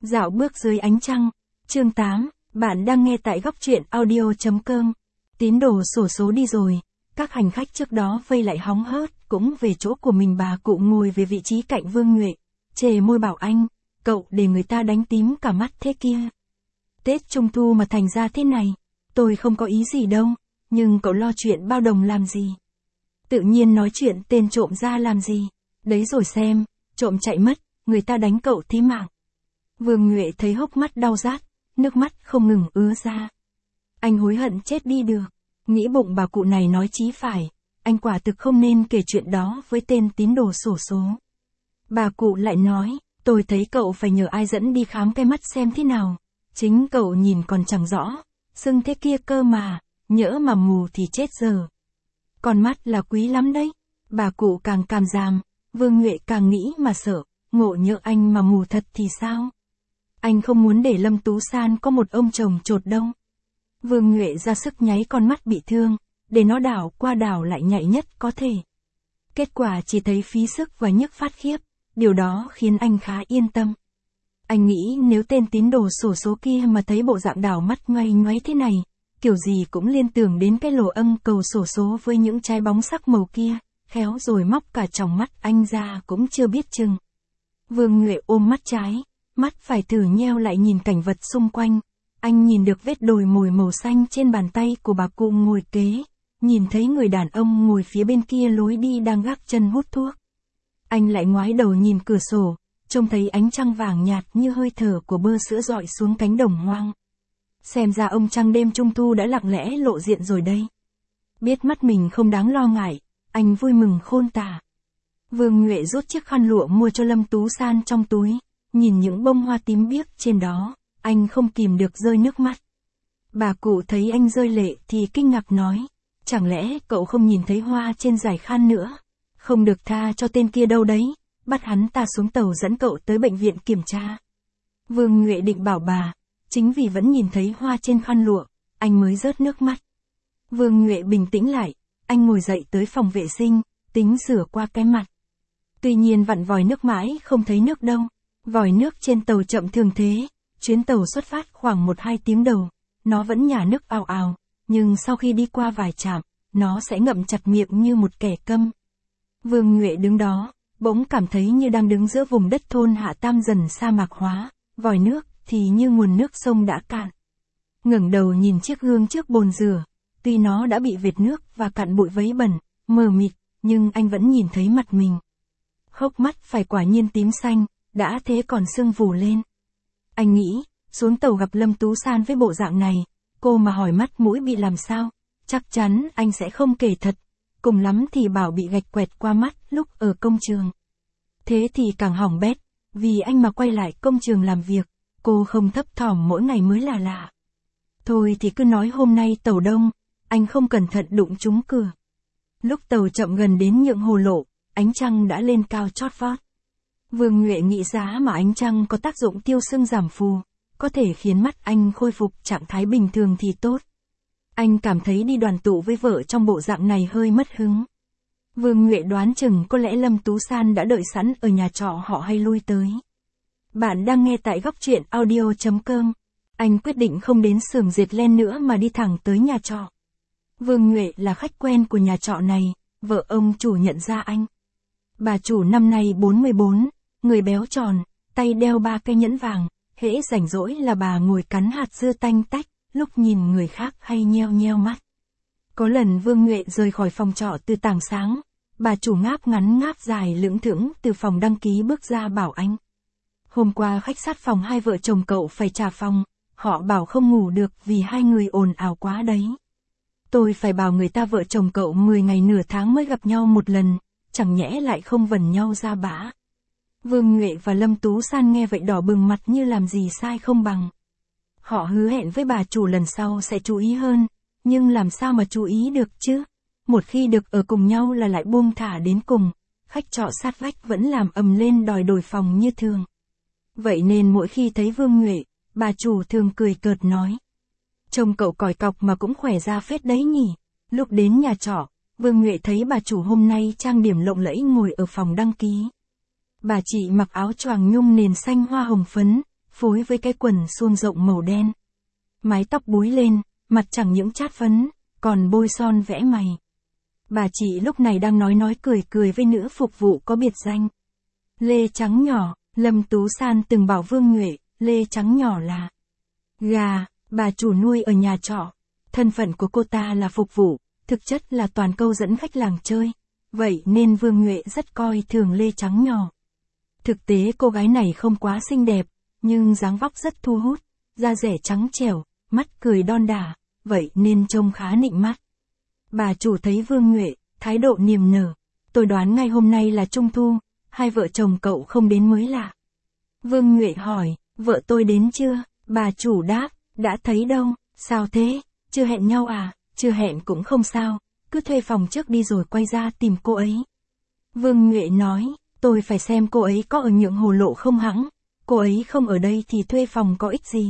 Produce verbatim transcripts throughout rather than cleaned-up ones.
Dạo bước dưới ánh trăng, chương tám, bạn đang nghe tại góc truyện audio.com. Tín đồ xổ số đi rồi, các hành khách trước đó vây lại hóng hớt, cũng về chỗ của mình. Bà cụ ngồi về vị trí cạnh Vương Nhuệ, chề môi bảo anh, cậu để người ta đánh tím cả mắt thế kia. Tết Trung Thu mà thành ra thế này, tôi không có ý gì đâu, nhưng cậu lo chuyện bao đồng làm gì? Tự nhiên nói chuyện tên trộm ra làm gì? Đấy rồi xem, trộm chạy mất, người ta đánh cậu thế mạng. Vương Nhuệ thấy hốc mắt đau rát, nước mắt không ngừng ứa ra. Anh hối hận chết đi được, nghĩ bụng bà cụ này nói chí phải, anh quả thực không nên kể chuyện đó với tên tín đồ xổ số. Bà cụ lại nói, tôi thấy cậu phải nhờ ai dẫn đi khám cái mắt xem thế nào, chính cậu nhìn còn chẳng rõ, sưng thế kia cơ mà, nhỡ mà mù thì chết giờ. Con mắt là quý lắm đấy, bà cụ càng càm ràm, Vương Nhuệ càng nghĩ mà sợ, ngộ nhỡ anh mà mù thật thì sao? Anh không muốn để Lâm Tú San có một ông chồng chột đâu. Vương Nhuệ ra sức nháy con mắt bị thương, để nó đảo qua đảo lại nhạy nhất có thể. Kết quả chỉ thấy phí sức và nhức phát khiếp, điều đó khiến anh khá yên tâm. Anh nghĩ nếu tên tín đồ xổ số kia mà thấy bộ dạng đảo mắt ngoay ngoáy thế này, kiểu gì cũng liên tưởng đến cái lồ ân cầu xổ số với những trái bóng sắc màu kia, khéo rồi móc cả tròng mắt anh ra cũng chưa biết chừng. Vương Nhuệ ôm mắt trái, mắt phải thử nheo lại nhìn cảnh vật xung quanh. Anh nhìn được vết đồi mồi màu xanh trên bàn tay của bà cụ ngồi kế, nhìn thấy người đàn ông ngồi phía bên kia lối đi đang gác chân hút thuốc. Anh lại ngoái đầu nhìn cửa sổ, trông thấy ánh trăng vàng nhạt như hơi thở của bơ sữa rọi xuống cánh đồng hoang. Xem ra ông trăng đêm Trung Thu đã lặng lẽ lộ diện rồi đây. Biết mắt mình không đáng lo ngại, anh vui mừng khôn tả. Vương Nhuệ rút chiếc khăn lụa mua cho Lâm Tú San trong túi, nhìn những bông hoa tím biếc trên đó, anh không kìm được rơi nước mắt. Bà cụ thấy anh rơi lệ thì kinh ngạc nói, chẳng lẽ cậu không nhìn thấy hoa trên dải khăn nữa? Không được tha cho tên kia đâu đấy, bắt hắn ta xuống tàu dẫn cậu tới bệnh viện kiểm tra. Vương Nhuệ định bảo bà, chính vì vẫn nhìn thấy hoa trên khăn lụa, anh mới rớt nước mắt. Vương Nhuệ bình tĩnh lại, anh ngồi dậy tới phòng vệ sinh, tính rửa qua cái mặt. Tuy nhiên vặn vòi nước mãi không thấy nước đâu, vòi nước trên tàu chậm thường thế, chuyến tàu xuất phát khoảng một hai tiếng đầu, nó vẫn nhả nước ào ào, nhưng sau khi đi qua vài trạm, nó sẽ ngậm chặt miệng như một kẻ câm. Vương Nhuệ đứng đó, bỗng cảm thấy như đang đứng giữa vùng đất thôn Hạ Tam dần sa mạc hóa, vòi nước thì như nguồn nước sông đã cạn. Ngẩng đầu nhìn chiếc gương trước bồn rửa, tuy nó đã bị vệt nước và cặn bụi vấy bẩn, mờ mịt, nhưng anh vẫn nhìn thấy mặt mình. Hốc mắt phải quả nhiên tím xanh, đã thế còn sưng vù lên. Anh nghĩ, xuống tàu gặp Lâm Tú San với bộ dạng này, cô mà hỏi mắt mũi bị làm sao, chắc chắn anh sẽ không kể thật, cùng lắm thì bảo bị gạch quẹt qua mắt lúc ở công trường. Thế thì càng hỏng bét, vì anh mà quay lại công trường làm việc, cô không thấp thỏm mỗi ngày mới là lạ. Thôi thì cứ nói hôm nay tàu đông, anh không cẩn thận đụng trúng cửa. Lúc tàu chậm gần đến nhượng hồ lộ, ánh trăng đã lên cao chót vót. Vương Nhuệ nghĩ giá mà ánh trăng có tác dụng tiêu sưng giảm phù, có thể khiến mắt anh khôi phục trạng thái bình thường thì tốt. Anh cảm thấy đi đoàn tụ với vợ trong bộ dạng này hơi mất hứng. Vương Nhuệ đoán chừng có lẽ Lâm Tú San đã đợi sẵn ở nhà trọ họ hay lui tới. Bạn đang nghe tại góc truyện audio.com. Anh quyết định không đến xưởng dệt len nữa mà đi thẳng tới nhà trọ. Vương Nhuệ là khách quen của nhà trọ này, vợ ông chủ nhận ra anh. Bà chủ năm nay bốn mươi bốn, người béo tròn, tay đeo ba cây nhẫn vàng, hễ rảnh rỗi là bà ngồi cắn hạt dưa tanh tách, lúc nhìn người khác hay nheo nheo mắt. Có lần Vương Nhuệ rời khỏi phòng trọ từ tảng sáng, bà chủ ngáp ngắn ngáp dài lững thững từ phòng đăng ký bước ra bảo anh. Hôm qua khách sát phòng hai vợ chồng cậu phải trả phòng, họ bảo không ngủ được vì hai người ồn ào quá đấy. Tôi phải bảo người ta vợ chồng cậu mười ngày nửa tháng mới gặp nhau một lần, chẳng nhẽ lại không vần nhau ra bã. Vương Nhuệ và Lâm Tú San nghe vậy đỏ bừng mặt như làm gì sai không bằng. Họ hứa hẹn với bà chủ lần sau sẽ chú ý hơn, nhưng làm sao mà chú ý được chứ? Một khi được ở cùng nhau là lại buông thả đến cùng, khách trọ sát vách vẫn làm ầm lên đòi đổi phòng như thường. Vậy nên mỗi khi thấy Vương Nhuệ, bà chủ thường cười cợt nói. Trông cậu còi cọc mà cũng khỏe ra phết đấy nhỉ. Lúc đến nhà trọ, Vương Nhuệ thấy bà chủ hôm nay trang điểm lộng lẫy ngồi ở phòng đăng ký. Bà chị mặc áo choàng nhung nền xanh hoa hồng phấn, phối với cái quần suông rộng màu đen. Mái tóc búi lên, mặt chẳng những chát phấn, còn bôi son vẽ mày. Bà chị lúc này đang nói nói cười cười với nữ phục vụ có biệt danh Lê Trắng Nhỏ. Lâm Tú San từng bảo Vương Nhuệ, Lê Trắng Nhỏ là gà, bà chủ nuôi ở nhà trọ. Thân phận của cô ta là phục vụ, thực chất là toàn câu dẫn khách làng chơi. Vậy nên Vương Nhuệ rất coi thường Lê Trắng Nhỏ. Thực tế cô gái này không quá xinh đẹp, nhưng dáng vóc rất thu hút, da dẻ trắng trẻo, mắt cười đon đả, vậy nên trông khá nịnh mắt. Bà chủ thấy Vương Nhuệ, thái độ niềm nở. Tôi đoán ngay hôm nay là Trung Thu, hai vợ chồng cậu không đến mới lạ. Vương Nhuệ hỏi, vợ tôi đến chưa? Bà chủ đáp, đã thấy đâu, sao thế, chưa hẹn nhau à? Chưa hẹn cũng không sao, cứ thuê phòng trước đi rồi quay ra tìm cô ấy. Vương Nhuệ nói, tôi phải xem cô ấy có ở Nhượng Hồ Lộ không hẵng, cô ấy không ở đây thì thuê phòng có ích gì.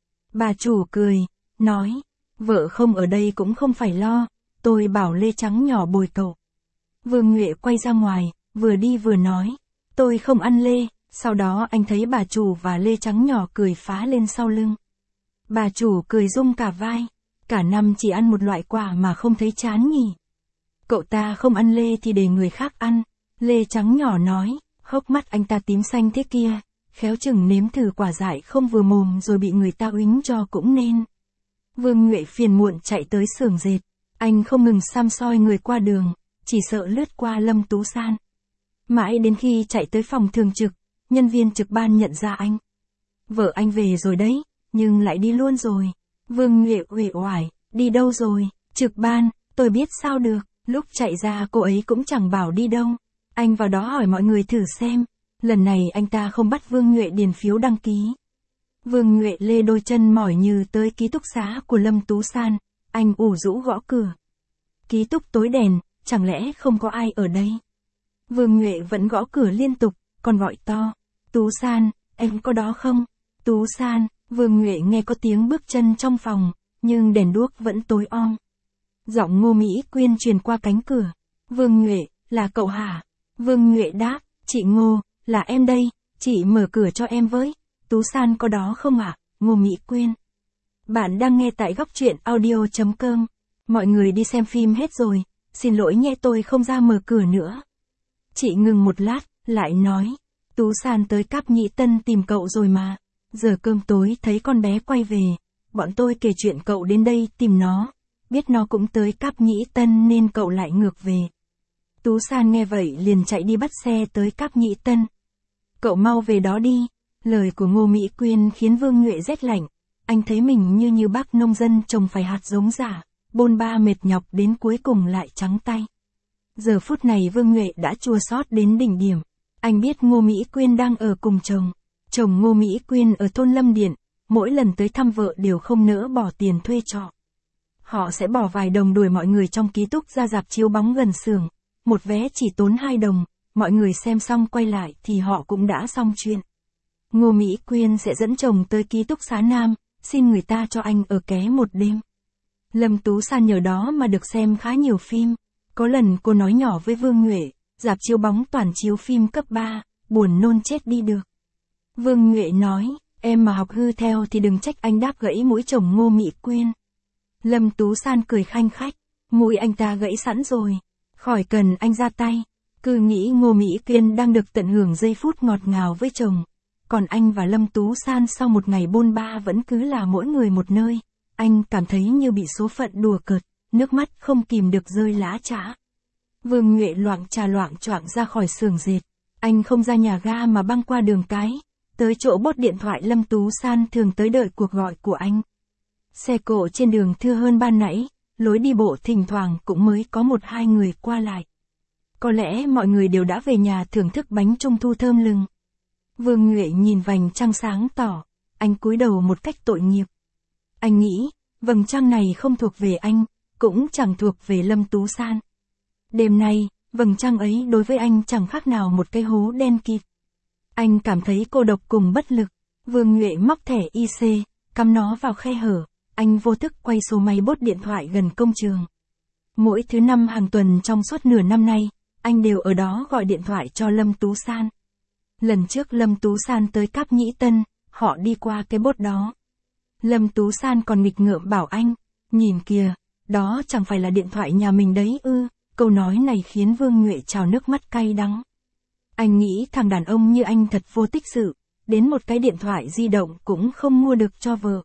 Bà chủ cười, nói, vợ không ở đây cũng không phải lo, tôi bảo Lê Trắng Nhỏ bồi cậu. Vương Nhuệ quay ra ngoài, vừa đi vừa nói, tôi không ăn lê. Sau đó anh thấy bà chủ và Lê Trắng Nhỏ cười phá lên sau lưng. Bà chủ cười rung cả vai, cả năm chỉ ăn một loại quả mà không thấy chán nhỉ. Cậu ta không ăn lê thì để người khác ăn. Lê Trắng Nhỏ nói, hốc mắt anh ta tím xanh thế kia, khéo chừng nếm thử quả dại không vừa mồm rồi bị người ta uýnh cho cũng nên. Vương Nhuệ phiền muộn chạy tới xưởng dệt, anh không ngừng xăm soi người qua đường, chỉ sợ lướt qua Lâm Tú San. Mãi đến khi chạy tới phòng thường trực, nhân viên trực ban nhận ra anh. Vợ anh về rồi đấy, nhưng lại đi luôn rồi. Vương Nhuệ uể oải, đi đâu rồi? Trực ban, tôi biết sao được. Lúc chạy ra cô ấy cũng chẳng bảo đi đâu. Anh vào đó hỏi mọi người thử xem. Lần này anh ta không bắt Vương Nhuệ điền phiếu đăng ký. Vương Nhuệ lê đôi chân mỏi như tới ký túc xá của Lâm Tú San. Anh ủ rũ gõ cửa. Ký túc tối đèn, chẳng lẽ không có ai ở đây? Vương Nhuệ vẫn gõ cửa liên tục, còn gọi to. Tú San, em có đó không? Tú San, Vương Nhuệ nghe có tiếng bước chân trong phòng, nhưng đèn đuốc vẫn tối om. Giọng Ngô Mỹ Quyên truyền qua cánh cửa. Vương Nhuệ, là cậu hả? Vương Nhuệ đáp, chị Ngô, là em đây, chị mở cửa cho em với. Tú San có đó không ạ? À? Ngô Mỹ Quyên. Bạn đang nghe tại góc truyện audio chấm com. Mọi người đi xem phim hết rồi, xin lỗi nhé tôi không ra mở cửa nữa. Chị ngừng một lát, lại nói. Tú San tới Cáp Nhĩ Tân tìm cậu rồi mà. Giờ cơm tối thấy con bé quay về. Bọn tôi kể chuyện cậu đến đây tìm nó. Biết nó cũng tới Cáp Nhĩ Tân nên cậu lại ngược về. Tú San nghe vậy liền chạy đi bắt xe tới Cáp Nhĩ Tân. Cậu mau về đó đi. Lời của Ngô Mỹ Quyên khiến Vương Nhuệ rét lạnh. Anh thấy mình như như bác nông dân trồng phải hạt giống giả. Bôn ba mệt nhọc đến cuối cùng lại trắng tay. Giờ phút này Vương Nhuệ đã chua xót đến đỉnh điểm. Anh biết Ngô Mỹ Quyên đang ở cùng chồng. Chồng Ngô Mỹ Quyên ở thôn Lâm Điện, mỗi lần tới thăm vợ đều không nỡ bỏ tiền thuê trọ. Họ sẽ bỏ vài đồng đuổi mọi người trong ký túc ra rạp chiếu bóng gần xưởng. Một vé chỉ tốn hai đồng, mọi người xem xong quay lại thì họ cũng đã xong chuyện. Ngô Mỹ Quyên sẽ dẫn chồng tới ký túc xá Nam, xin người ta cho anh ở ké một đêm. Lâm Tú San nhờ đó mà được xem khá nhiều phim. Có lần cô nói nhỏ với Vương Nhuệ, rạp chiếu bóng toàn chiếu phim cấp ba, buồn nôn chết đi được. Vương Nhuệ nói, em mà học hư theo thì đừng trách anh đáp gãy mũi chồng Ngô Mỹ Quyên. Lâm Tú San cười khanh khách, mũi anh ta gãy sẵn rồi, khỏi cần anh ra tay. Cứ nghĩ Ngô Mỹ Quyên đang được tận hưởng giây phút ngọt ngào với chồng. Còn anh và Lâm Tú San sau một ngày bôn ba vẫn cứ là mỗi người một nơi. Anh cảm thấy như bị số phận đùa cợt, nước mắt không kìm được rơi lã chã. Vương Nhuệ loạng trà loạng choạng ra khỏi xưởng dệt. Anh không ra nhà ga mà băng qua đường cái. Tới chỗ bốt điện thoại Lâm Tú San thường tới đợi cuộc gọi của anh. Xe cộ trên đường thưa hơn ban nãy, lối đi bộ thỉnh thoảng cũng mới có một hai người qua lại. Có lẽ mọi người đều đã về nhà thưởng thức bánh trung thu thơm lừng. Vương Nhuệ nhìn vành trăng sáng tỏ, anh cúi đầu một cách tội nghiệp. Anh nghĩ, vầng trăng này không thuộc về anh, cũng chẳng thuộc về Lâm Tú San. Đêm nay, vầng trăng ấy đối với anh chẳng khác nào một cái hố đen kịt. Anh cảm thấy cô độc cùng bất lực. Vương Nhuệ móc thẻ i xê, cắm nó vào khe hở. Anh vô thức quay số máy bốt điện thoại gần công trường. Mỗi thứ năm hàng tuần trong suốt nửa năm nay, anh đều ở đó gọi điện thoại cho Lâm Tú San. Lần trước Lâm Tú San tới Cáp Nhĩ Tân, họ đi qua cái bốt đó. Lâm Tú San còn nghịch ngợm bảo anh, nhìn kìa, đó chẳng phải là điện thoại nhà mình đấy ư, câu nói này khiến Vương Nhuệ trào nước mắt cay đắng. Anh nghĩ thằng đàn ông như anh thật vô tích sự, đến một cái điện thoại di động cũng không mua được cho vợ.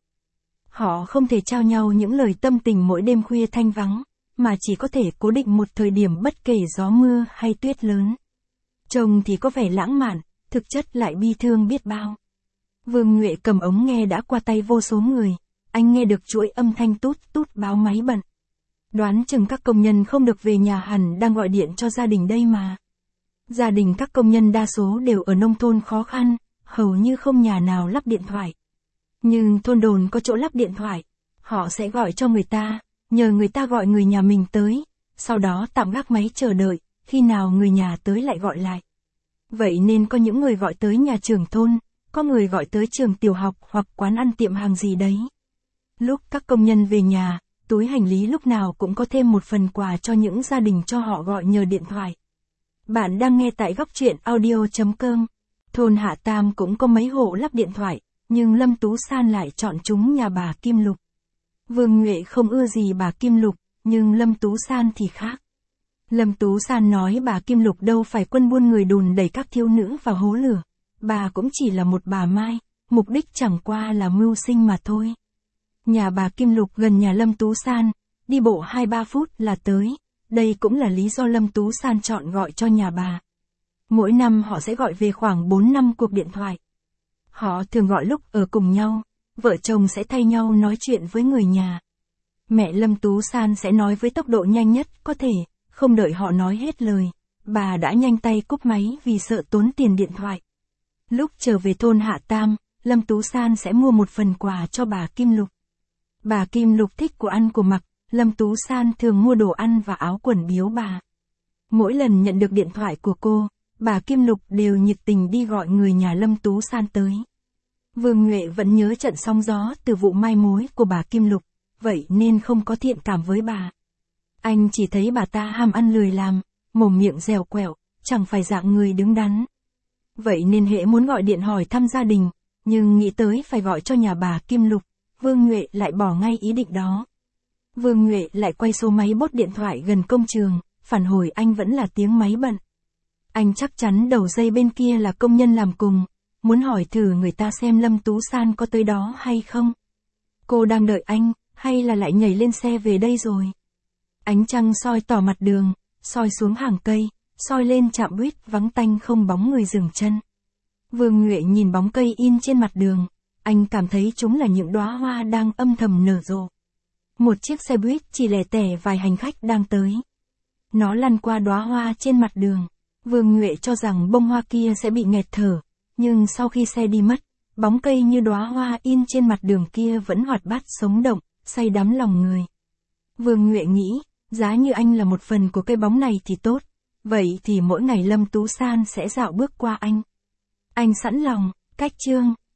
Họ không thể trao nhau những lời tâm tình mỗi đêm khuya thanh vắng, mà chỉ có thể cố định một thời điểm bất kể gió mưa hay tuyết lớn. Chồng thì có vẻ lãng mạn, thực chất lại bi thương biết bao. Vương Nhuệ cầm ống nghe đã qua tay vô số người, anh nghe được chuỗi âm thanh tút tút báo máy bận. Đoán chừng các công nhân không được về nhà hẳn đang gọi điện cho gia đình đây mà. Gia đình các công nhân đa số đều ở nông thôn khó khăn, hầu như không nhà nào lắp điện thoại. Nhưng thôn đồn có chỗ lắp điện thoại, họ sẽ gọi cho người ta, nhờ người ta gọi người nhà mình tới, sau đó tạm gác máy chờ đợi, khi nào người nhà tới lại gọi lại. Vậy nên có những người gọi tới nhà trưởng thôn, có người gọi tới trường tiểu học hoặc quán ăn tiệm hàng gì đấy. Lúc các công nhân về nhà, túi hành lý lúc nào cũng có thêm một phần quà cho những gia đình cho họ gọi nhờ điện thoại. Bạn đang nghe tại góc truyện audio chấm com. Thôn Hạ Tam cũng có mấy hộ lắp điện thoại, nhưng Lâm Tú San lại chọn chúng nhà bà Kim Lục. Vương Nhuệ không ưa gì bà Kim Lục, nhưng Lâm Tú San thì khác. Lâm Tú San nói bà Kim Lục đâu phải quân buôn người đùn đẩy các thiếu nữ vào hố lửa. Bà cũng chỉ là một bà Mai, mục đích chẳng qua là mưu sinh mà thôi. Nhà bà Kim Lục gần nhà Lâm Tú San, đi bộ hai ba phút là tới. Đây cũng là lý do Lâm Tú San chọn gọi cho nhà bà. Mỗi năm họ sẽ gọi về khoảng bốn năm cuộc điện thoại. Họ thường gọi lúc ở cùng nhau, vợ chồng sẽ thay nhau nói chuyện với người nhà. Mẹ Lâm Tú San sẽ nói với tốc độ nhanh nhất có thể, không đợi họ nói hết lời. Bà đã nhanh tay cúp máy vì sợ tốn tiền điện thoại. Lúc trở về thôn Hạ Tam, Lâm Tú San sẽ mua một phần quà cho bà Kim Lục. Bà Kim Lục thích của ăn của mặc, Lâm Tú San thường mua đồ ăn và áo quần biếu bà. Mỗi lần nhận được điện thoại của cô, bà Kim Lục đều nhiệt tình đi gọi người nhà Lâm Tú San tới. Vương Nhuệ vẫn nhớ trận sóng gió từ vụ mai mối của bà Kim Lục, vậy nên không có thiện cảm với bà. Anh chỉ thấy bà ta ham ăn lười làm, mồm miệng dẻo quẹo, chẳng phải dạng người đứng đắn. Vậy nên hễ muốn gọi điện hỏi thăm gia đình, nhưng nghĩ tới phải gọi cho nhà bà Kim Lục, Vương Nhuệ lại bỏ ngay ý định đó. Vương Nhuệ lại quay số máy bốt điện thoại gần công trường, phản hồi anh vẫn là tiếng máy bận. Anh chắc chắn đầu dây bên kia là công nhân làm cùng, muốn hỏi thử người ta xem Lâm Tú San có tới đó hay không. Cô đang đợi anh, hay là lại nhảy lên xe về đây rồi? Ánh trăng soi tỏ mặt đường, soi xuống hàng cây, soi lên trạm buýt vắng tanh không bóng người dừng chân. Vương Nhuệ nhìn bóng cây in trên mặt đường, anh cảm thấy chúng là những đóa hoa đang âm thầm nở rộ. Một chiếc xe buýt chỉ lẻ tẻ vài hành khách đang tới. Nó lăn qua đóa hoa trên mặt đường. Vương Nhuệ cho rằng bông hoa kia sẽ bị nghẹt thở, nhưng sau khi xe đi mất, bóng cây như đóa hoa in trên mặt đường kia vẫn hoạt bát sống động, say đắm lòng người. Vương Nhuệ nghĩ, giá như anh là một phần của cây bóng này thì tốt, vậy thì mỗi ngày Lâm Tú San sẽ dạo bước qua anh. Anh sẵn lòng, cách chương.